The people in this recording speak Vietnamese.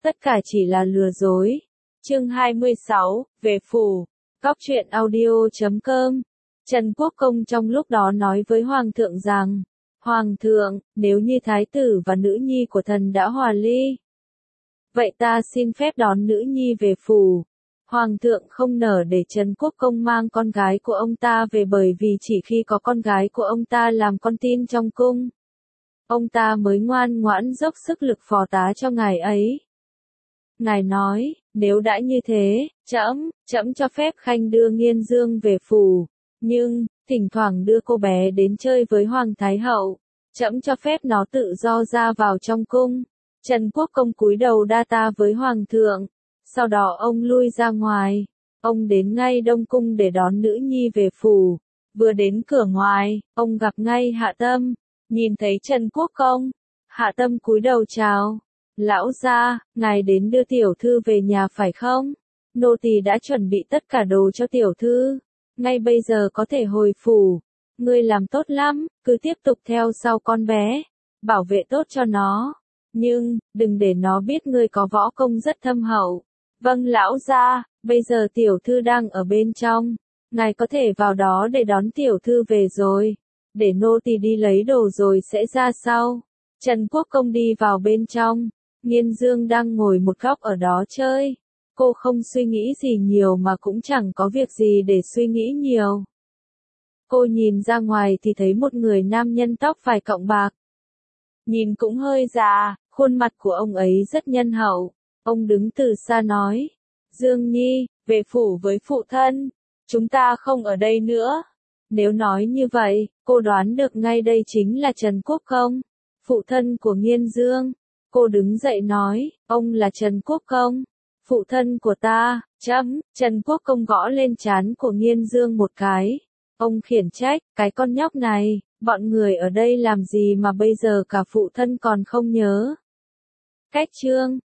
tất cả chỉ là lừa dối. Chương 26, về phủ. Góc truyện audio.com. Trần Quốc Công trong lúc đó nói với Hoàng thượng rằng, Hoàng thượng, nếu như thái tử và nữ nhi của thần đã hòa ly, vậy ta xin phép đón nữ nhi về phủ. Hoàng thượng không nỡ để Trần Quốc Công mang con gái của ông ta về, bởi vì chỉ khi có con gái của ông ta làm con tin trong cung, ông ta mới ngoan ngoãn dốc sức lực phò tá cho ngài ấy. Ngài nói, nếu đã như thế, trẫm cho phép Khanh đưa Nghiên Dương về phủ, nhưng, thỉnh thoảng đưa cô bé đến chơi với Hoàng Thái Hậu, trẫm cho phép nó tự do ra vào trong cung. Trần Quốc Công cúi đầu đa tạ với Hoàng thượng, sau đó ông lui ra ngoài, ông đến ngay Đông Cung để đón nữ nhi về phủ. Vừa đến cửa ngoài, ông gặp ngay Hạ Tâm, nhìn thấy Trần Quốc Công, Hạ Tâm cúi đầu chào. Lão gia, ngài đến đưa tiểu thư về nhà phải không? Nô tỳ đã chuẩn bị tất cả đồ cho tiểu thư, ngay bây giờ có thể hồi phủ. Ngươi làm tốt lắm, cứ tiếp tục theo sau con bé, bảo vệ tốt cho nó. Nhưng, đừng để nó biết ngươi có võ công rất thâm hậu. Vâng lão gia, bây giờ tiểu thư đang ở bên trong, ngài có thể vào đó để đón tiểu thư về rồi. Để nô tỳ đi lấy đồ rồi sẽ ra sau. Trần Quốc Công đi vào bên trong. Nghiên Dương đang ngồi một góc ở đó chơi. Cô không suy nghĩ gì nhiều mà cũng chẳng có việc gì để suy nghĩ nhiều. Cô nhìn ra ngoài thì thấy một người nam nhân tóc vài cọng bạc. Nhìn cũng hơi già, khuôn mặt của ông ấy rất nhân hậu. Ông đứng từ xa nói, Dương Nhi, về phủ với phụ thân, chúng ta không ở đây nữa. Nếu nói như vậy, cô đoán được ngay đây chính là Trần Quốc Công, phụ thân của Nghiên Dương. Cô đứng dậy nói, ông là Trần Quốc Công, phụ thân của ta. Trần Quốc Công gõ lên trán của Nghiên Dương một cái. Ông khiển trách, cái con nhóc này, bọn người ở đây làm gì mà bây giờ cả phụ thân còn không nhớ. Cách chương